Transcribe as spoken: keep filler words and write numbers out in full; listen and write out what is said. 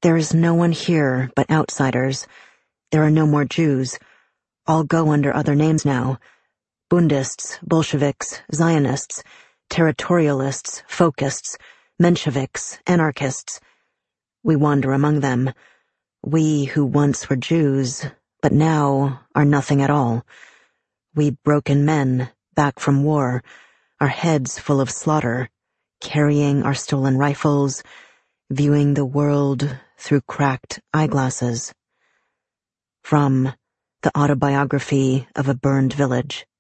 There is no one here but outsiders. There are no more Jews. All go under other names now. Bundists, Bolsheviks, Zionists, territorialists, folkists, Mensheviks, anarchists. We wander among them. We who once were Jews, but now are nothing at all. We broken men, back from war, our heads full of slaughter, carrying our stolen rifles, viewing the world through cracked eyeglasses. From The Autobiography of a Burned Village.